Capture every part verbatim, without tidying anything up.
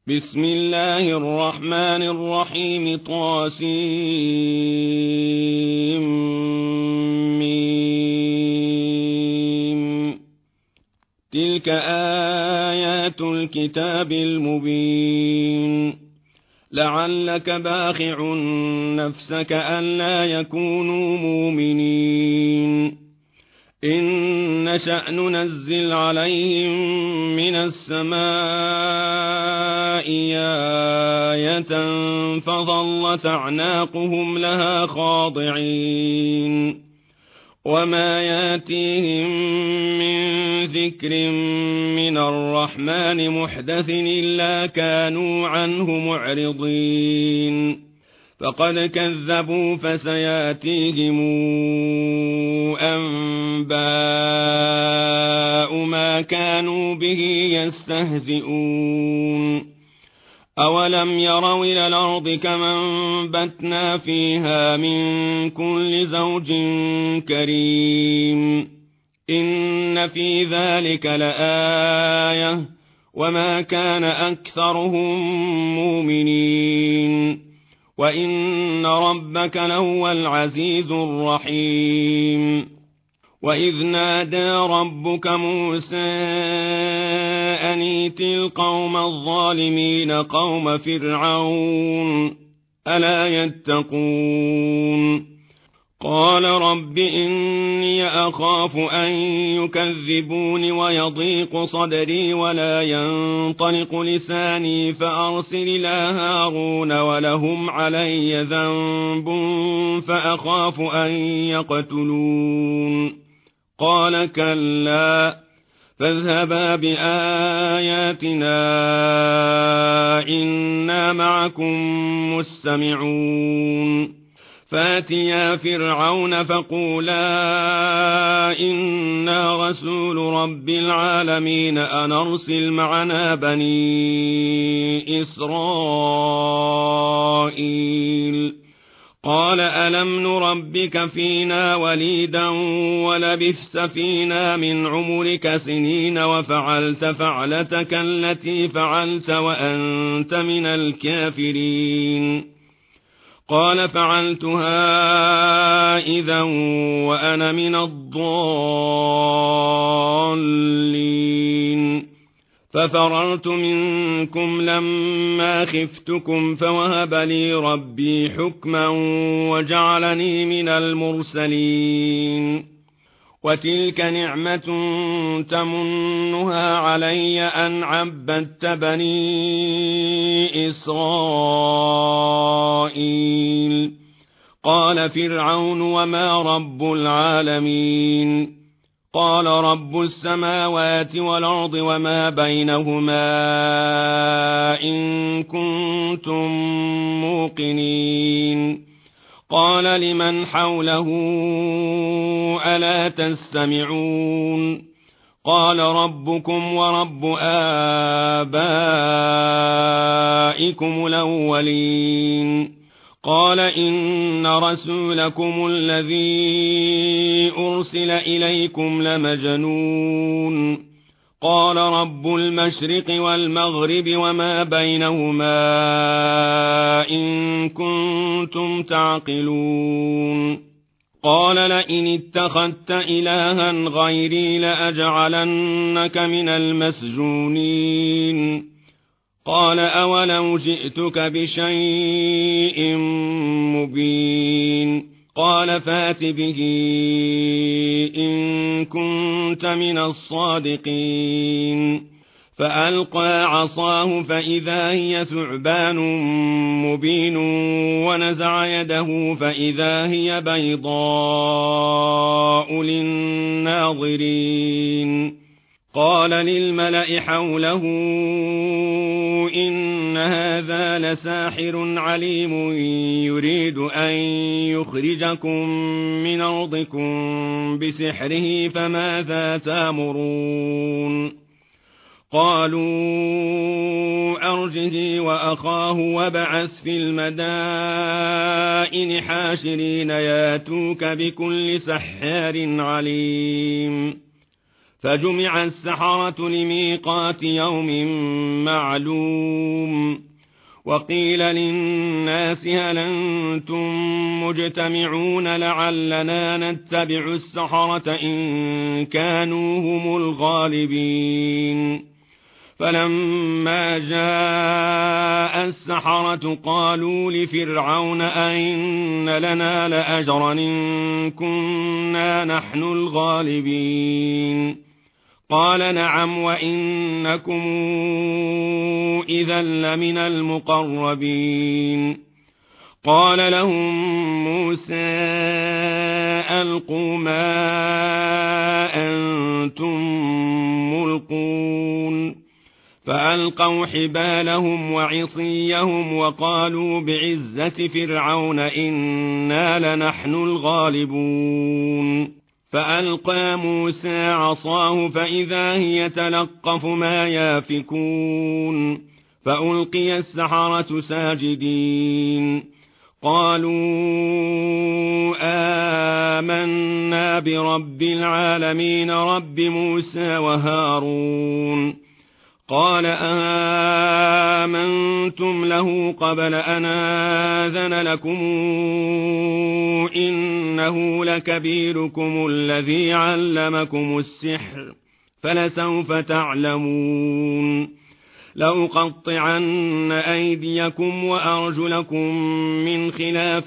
بسم الله الرحمن الرحيم طاسيم تلك آيات الكتاب المبين لعلك باخع نفسك ألا يكونوا مؤمنين إن نشأ ننزل عليهم من السماء آية فظلت أعناقهم لها خاضعين وما ياتيهم من ذكر من الرحمن محدث إلا كانوا عنه معرضين فقد كذبوا فسياتيهم أنباء ما كانوا به يستهزئون أولم يروا إلى الأرض كما أنبتنا فيها من كل زوج كريم إن في ذلك لآية وما كان أكثرهم مؤمنين وإن ربك لهو العزيز الرحيم وإذ نادى ربك موسى أن ائت القوم الظالمين قوم فرعون ألا يتقون قال رب إني أخاف أن يكذبون ويضيق صدري ولا ينطلق لساني فأرسل إلى هارون ولهم علي ذنب فأخاف أن يقتلون قال كلا فاذهبا بآياتنا إنا معكم مستمعون فاتيا فرعون فقولا إنا رسول رب العالمين أن أرسل معنا بني إسرائيل قال ألم نربك فينا وليدا ولبثت فينا من عمرك سنين وفعلت فعلتك التي فعلت وأنت من الكافرين قال فعلتها إذا وأنا من الضالين ففررت منكم لما خفتكم فوهب لي ربي حكما وجعلني من المرسلين وتلك نعمة تمنها علي أن عبدت بني إسرائيل قال فرعون وما رب العالمين قال رب السماوات والأرض وما بينهما إن كنتم موقنين قال لمن حوله ألا تستمعون قال ربكم ورب آبائكم الأولين قال إن رسولكم الذي أرسل إليكم لمجنون قال رب المشرق والمغرب وما بينهما إن كنتم تعقلون قال لئن اتخذت إلها غيري لأجعلنك من المسجونين قال أولو جئتك بشيء مبين قال فات به إن كنت من الصادقين فألقى عصاه فإذا هي ثعبان مبين ونزع يده فإذا هي بيضاء للناظرين قال للملأ حوله إن هذا لساحر عليم يريد أن يخرجكم من أرضكم بسحره فماذا تأمرون قالوا أرجه وأخاه وابعث في المدائن حاشرين ياتوك بكل سحار عليم فجمع السحرة لميقات يوم معلوم وقيل للناس هل أنتم مجتمعون لعلنا نتبع السحرة إن كانوا هم الغالبين فلما جاء السحرة قالوا لفرعون أئن لنا لأجرا إن كنا نحن الغالبين قال نعم وإنكم إذا لمن المقربين قال لهم موسى ألقوا ما أنتم ملقون فألقوا حبالهم وعصيهم وقالوا بعزة فرعون إنا لنحن الغالبون فألقى موسى عصاه فإذا هي تلقف ما يافكون فألقي السحرة ساجدين قالوا آمنا برب العالمين رب موسى وهارون قال آمنتم له قبل أن آذن لكم إنه لكبيركم الذي علمكم السحر فلسوف تعلمون لأقطعن أيديكم وأرجلكم من خلاف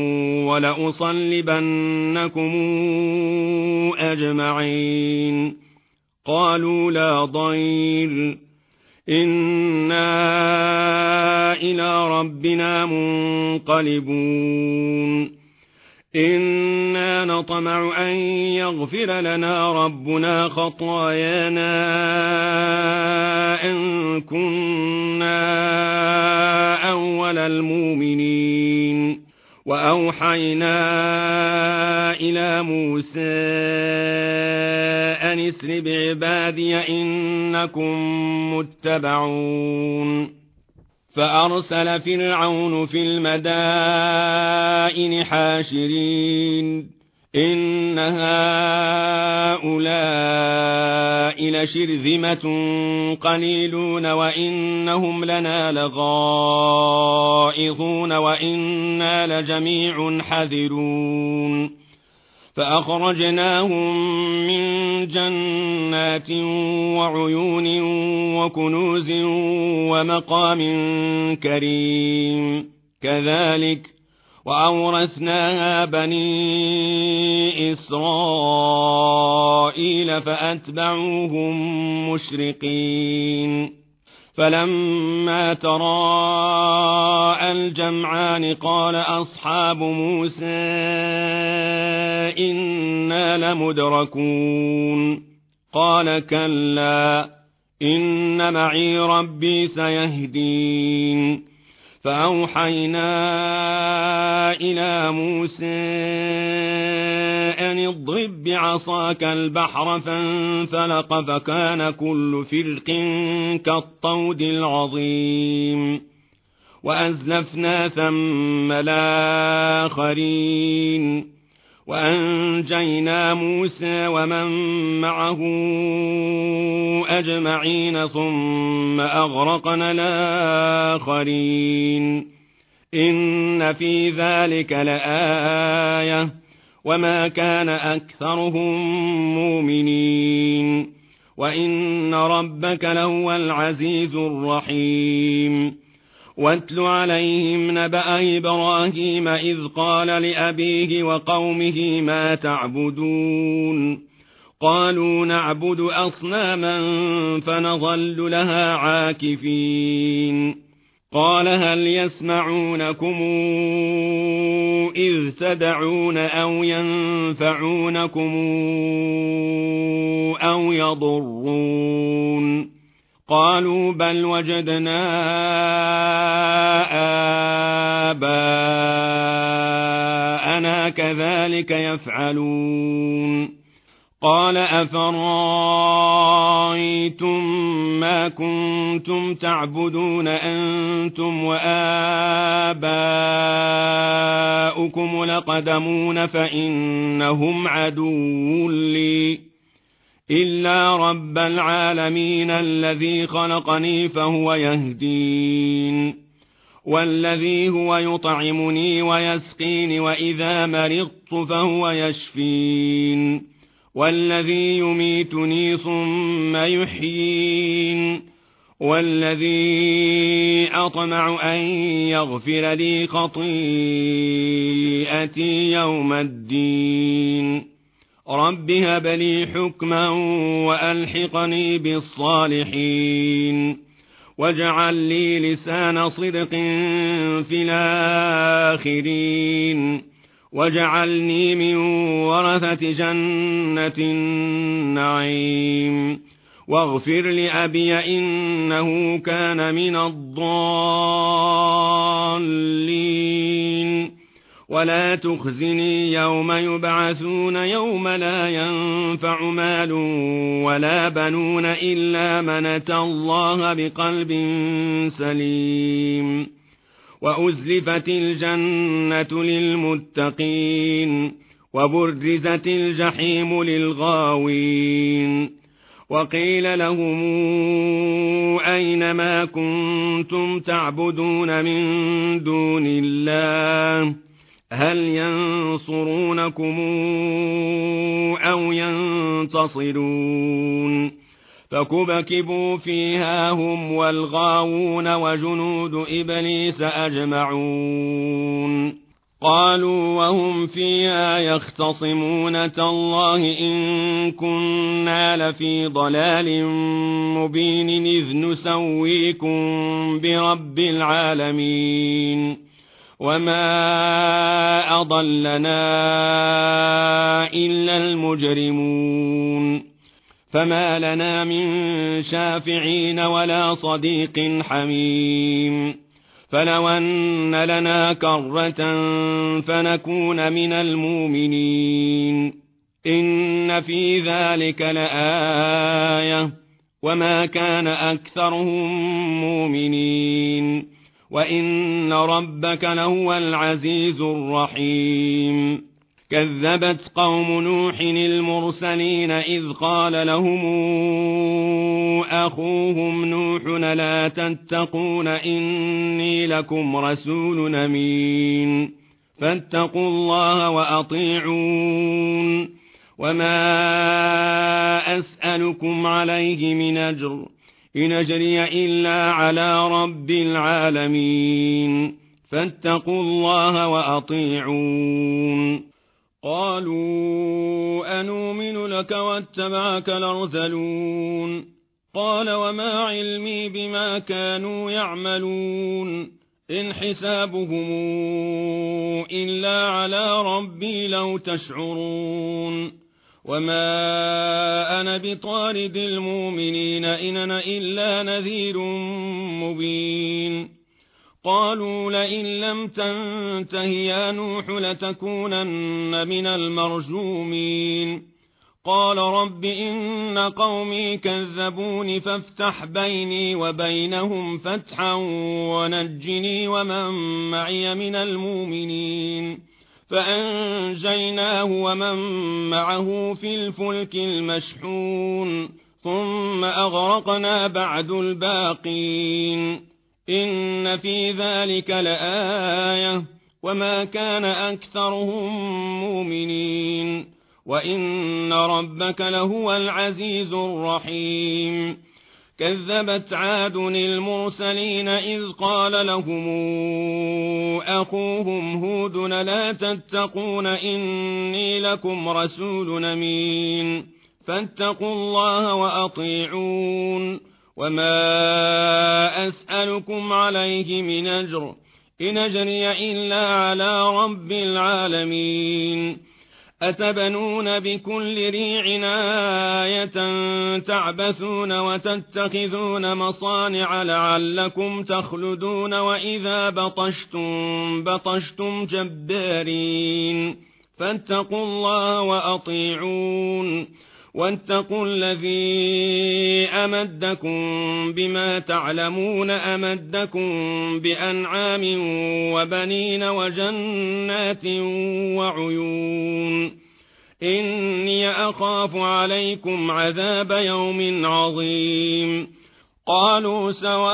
ولأصلبنكم أجمعين قالوا لا ضير إنا إلى ربنا منقلبون إنا نطمع أن يغفر لنا ربنا خطايانا أن كنا أول المؤمنين وأوحينا إلى موسى أن اسر بعبادي إنكم متبعون فأرسل فرعون في المدائن حاشرين إن هؤلاء لشرذمة قليلون وإنهم لنا لغائظون وإنا لجميع حذرون فأخرجناهم من جنات وعيون وكنوز ومقام كريم كذلك وأورثناها بني إسرائيل فأتبعوهم مشرقين فلما تراءى الجمعان قال أصحاب موسى إنا لمدركون قال كلا إن معي ربي سيهدين فأوحينا إلى موسى أن اضرب بعصاك البحر فانفلق فكان كل فرق كالطود العظيم وأزلفنا ثم الآخرين وأنجينا موسى ومن معه أجمعين ثم أغرقنا الآخرين إن في ذلك لآية وما كان أكثرهم مؤمنين وإن ربك لهو العزيز الرحيم واتل عليهم نبأ إبراهيم إذ قال لأبيه وقومه ما تعبدون قالوا نعبد أصناما فنظل لها عاكفين قال هل يسمعونكم إذ تدعون أو ينفعونكم أو يضرون قالوا بل وجدنا آباءنا كذلك يفعلون قال أفرأيتم ما كنتم تعبدون أنتم وآباؤكم الأقدمون فإنهم عدو لي إلا رب العالمين الذي خلقني فهو يهدين، والذي هو يطعمني ويسقين وإذا مرضت فهو يشفين، والذي يميتني ثم يحيين، والذي أطمع أن يغفر لي خطيئتي يوم الدين. رب هب لي حكما وألحقني بالصالحين، واجعل لي لسان صدق في الآخرين، واجعلني من ورثة جنة النعيم، واغفر لأبي إنه كان من الضالين، ولا تخزني يوم يبعثون يوم لا ينفع مال ولا بنون إلا من أتى الله بقلب سليم. وأزلفت الجنة للمتقين، وبرزت الجحيم للغاوين، وقيل لهم أين ما كنتم تعبدون من دون الله هل ينصرونكم أو ينتصرون، فكبكبوا فيها هم والغاوون وجنود إبليس أجمعون. قالوا وهم فيها يختصمون تالله إن كنا لفي ضلال مبين إذ نسويكم برب العالمين، وما أضلنا إلا المجرمون، فما لنا من شافعين ولا صديق حميم، فلو أن لنا كرة فنكون من المؤمنين. إن في ذلك لآية وما كان أكثرهم مؤمنين، وإن ربك لهو العزيز الرحيم. كذبت قوم نوح المرسلين إذ قال لهم أخوهم نوح لا تتقون إني لكم رسول أمين، فاتقوا الله وأطيعون، وما أسألكم عليه من أجر إن أجري إلا على رب العالمين، فاتقوا الله وأطيعون. قالوا أنؤمن لك واتبعك الأرذلون، قال وما علمي بما كانوا يعملون، إن حسابهم إلا على ربي لو تشعرون، وما أنا بطارد المؤمنين إن أنا إلا نذير مبين. قالوا لئن لم تنته يا نوح لتكونن من المرجومين. قال رب إن قومي كذبوني فافتح بيني وبينهم فتحا ونجني ومن معي من المؤمنين. فأنجيناه ومن معه في الفلك المشحون ثم أغرقنا بعد الباقين. إن في ذلك لآية وما كان أكثرهم مؤمنين وإن ربك لهو العزيز الرحيم. كذبت عاد المرسلين إذ قال لهم أخوهم هود لا تتقون إني لكم رسول أمين، فاتقوا الله وأطيعون، وما أسألكم عليه من أجر إن أجري إلا على رب العالمين. أتبنون بكل ريع آية تعبثون وتتخذون مصانع لعلكم تخلدون وإذا بطشتم بطشتم جبارين. فاتقوا الله وأطيعون، واتقوا الذي أمدكم بما تعلمون أمدكم بأنعام وبنين وجنات وعيون. إني أخاف عليكم عذاب يوم عظيم قالوا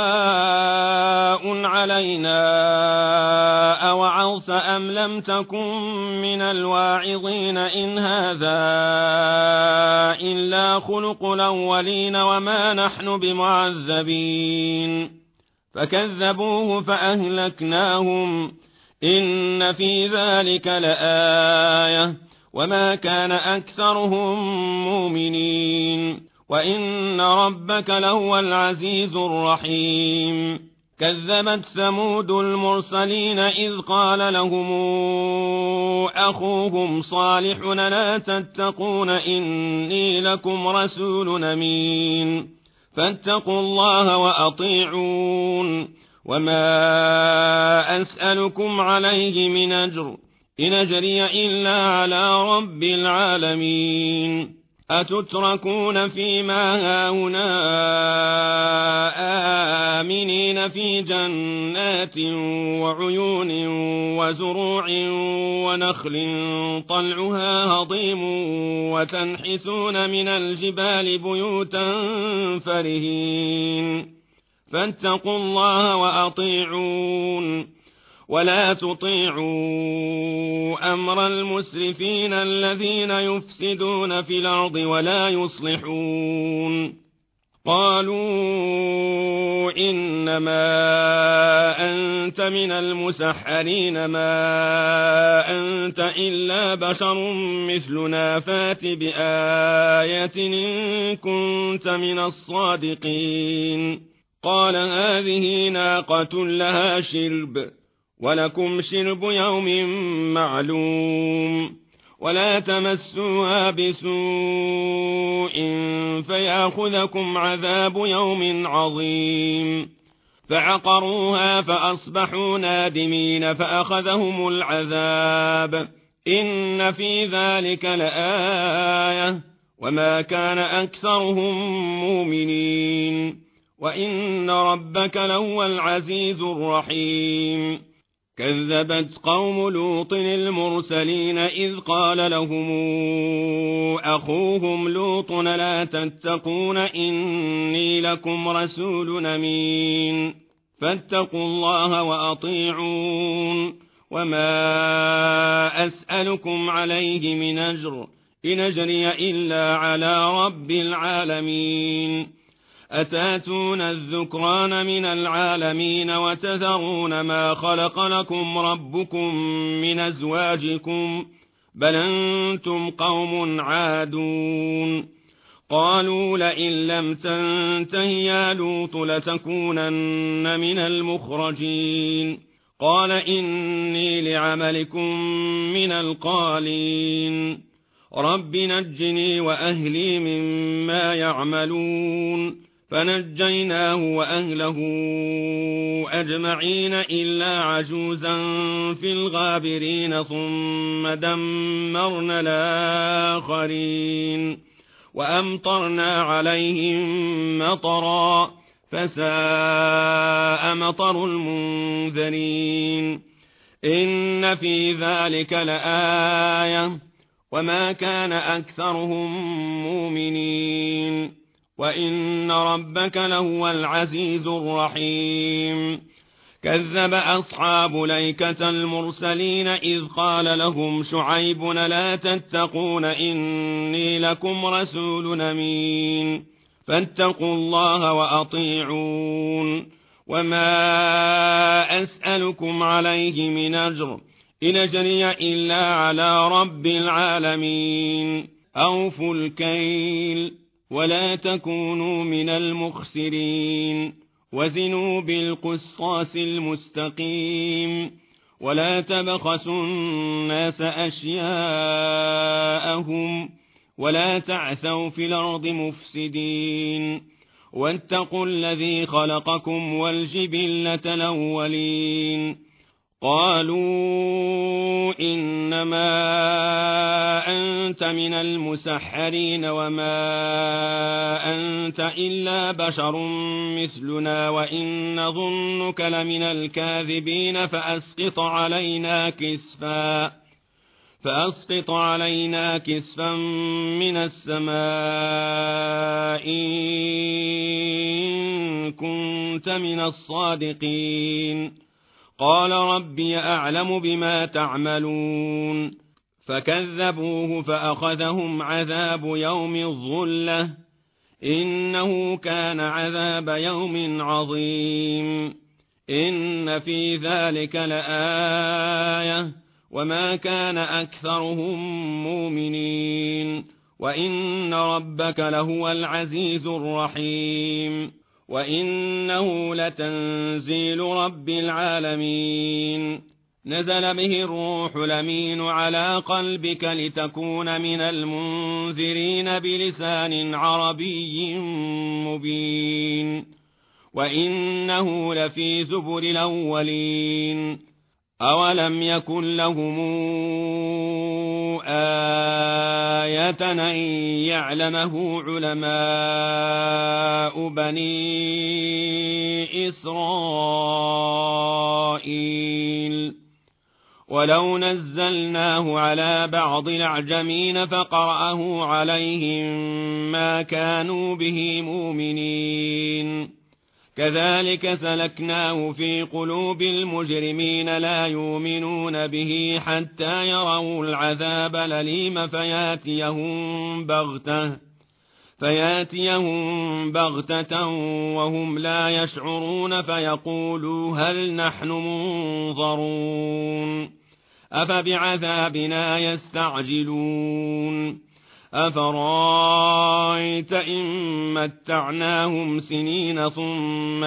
سواء علينا أوعظت أم لم تكن من الواعظين إن هذا إلا خلق الأولين وما نحن بمعذبين فكذبوه فأهلكناهم إن في ذلك لآية وما كان أكثرهم مؤمنين وإن ربك لهو العزيز الرحيم كذبت ثمود المرسلين إذ قال لهم أخوهم صالح لا تتقون إني لكم رسول أمين فاتقوا الله وأطيعون وما أسألكم عليه من أجر إن أجري إلا على رب العالمين أتتركون فيما هاهنا آمنين في جنات وعيون وزروع ونخل طلعها هضيم وتنحتون من الجبال بيوتا فرهين فاتقوا الله وأطيعون ولا تطيعوا أمر المسرفين الذين يفسدون في الأرض ولا يصلحون قالوا إنما أنت من المسحرين ما أنت إلا بشر مثلنا فات بآية إن كنت من الصادقين قال هذه ناقة لها شرب ولكم شرب يوم معلوم ولا تمسوها بسوء فيأخذكم عذاب يوم عظيم فعقروها فأصبحوا نادمين فأخذهم العذاب إن في ذلك لآية وما كان أكثرهم مؤمنين وإن ربك لهو العزيز الرحيم كذبت قوم لوط المرسلين إذ قال لهم أخوهم لوط لا تتقون إني لكم رسول أمين فاتقوا الله وأطيعون وما أسألكم عليه من أجر إن أجري إلا على رب العالمين أتاتون الذكران من العالمين وتذرون ما خلق لكم ربكم من أزواجكم بل أنتم قوم عادون قالوا لئن لم تنته يا لوط لتكونن من المخرجين قال إني لعملكم من القالين رب نجني وأهلي مما يعملون فنجيناه وأهله أجمعين إلا عجوزا في الغابرين ثم دمرنا الآخرين وأمطرنا عليهم مطرا فساء مطر المنذرين إن في ذلك لآية وما كان أكثرهم مؤمنين وإن ربك لهو العزيز الرحيم كذب أصحاب ليكة المرسلين إذ قال لهم شعيب لا تتقون إني لكم رسول أمين فاتقوا الله وأطيعون وما أسألكم عليه من أجر إن أجري إلا على رب العالمين أوفوا الكيل ولا تكونوا من المخسرين وزنوا بالقسطاس المستقيم ولا تبخسوا الناس أشياءهم ولا تعثوا في الأرض مفسدين واتقوا الذي خلقكم والجبلة الأولين قالوا إنما أنت من المسحرين وما أنت إلا بشر مثلنا وإن ظنك لمن الكاذبين فأسقط علينا كسفا فأسقط علينا كسفا من السماء إن كنت من الصادقين قال ربي أعلم بما تعملون فكذبوه فأخذهم عذاب يوم الظلة إنه كان عذاب يوم عظيم إن في ذلك لآية وما كان أكثرهم مؤمنين وإن ربك لهو العزيز الرحيم وإنه لتنزيل رب العالمين نزل به الروح الأمين على قلبك لتكون من المنذرين بلسان عربي مبين وإنه لفي زبر الأولين أولم يكن لهم آية أن يعلمه علماء بني إسرائيل ولو نزلناه على بعض الأعجمين فقرأه عليهم ما كانوا به مؤمنين كذلك سلكناه في قلوب المجرمين لا يؤمنون به حتى يروا العذاب الأليم فياتيهم بغتة فياتيهم بغتة وهم لا يشعرون فيقولوا هل نحن منظرون أفبعذابنا يستعجلون أفرايت إن متعناهم سنين ثم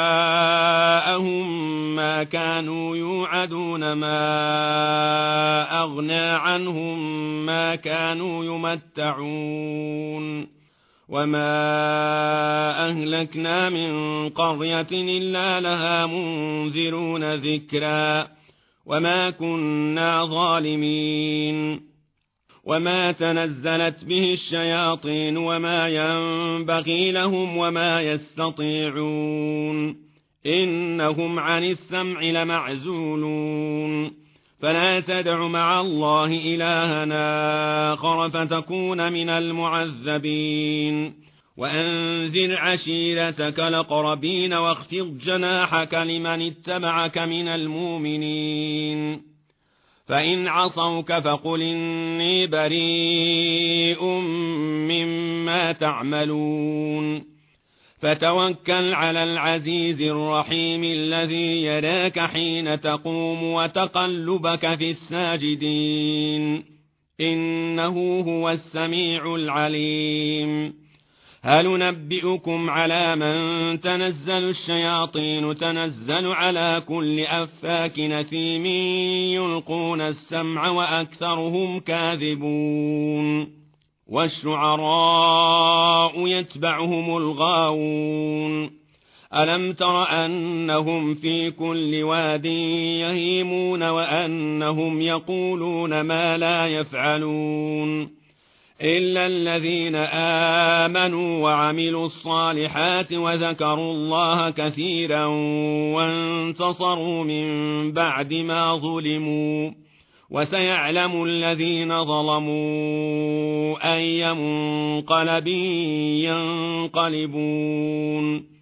جاءهم ما كانوا يوعدون ما أغنى عنهم ما كانوا يمتعون وما أهلكنا من قرية إلا لها منذرون ذكرا وما كنا ظالمين وما تنزلت به الشياطين وما ينبغي لهم وما يستطيعون إنهم عن السمع لمعزولون فلا تدع مع الله إلهنا آخر فتكون من المعذبين وأنذر عشيرتك الأقربين واخفض جناحك لمن اتبعك من المؤمنين فإن عصوك فقل إني بريء مما تعملون فتوكل على العزيز الرحيم الذي يراك حين تقوم وتقلبك في الساجدين إنه هو السميع العليم هل ننبئكم على من تنزل الشياطين تنزل على كل أفاك نثيم يلقون السمع وأكثرهم كاذبون والشعراء يتبعهم الغاوون ألم تر أنهم في كل واد يهيمون وأنهم يقولون ما لا يفعلون إلا الذين آمنوا وعملوا الصالحات وذكروا الله كثيرا وانتصروا من بعد ما ظلموا وسيعلم الذين ظلموا أي منقلب ينقلبون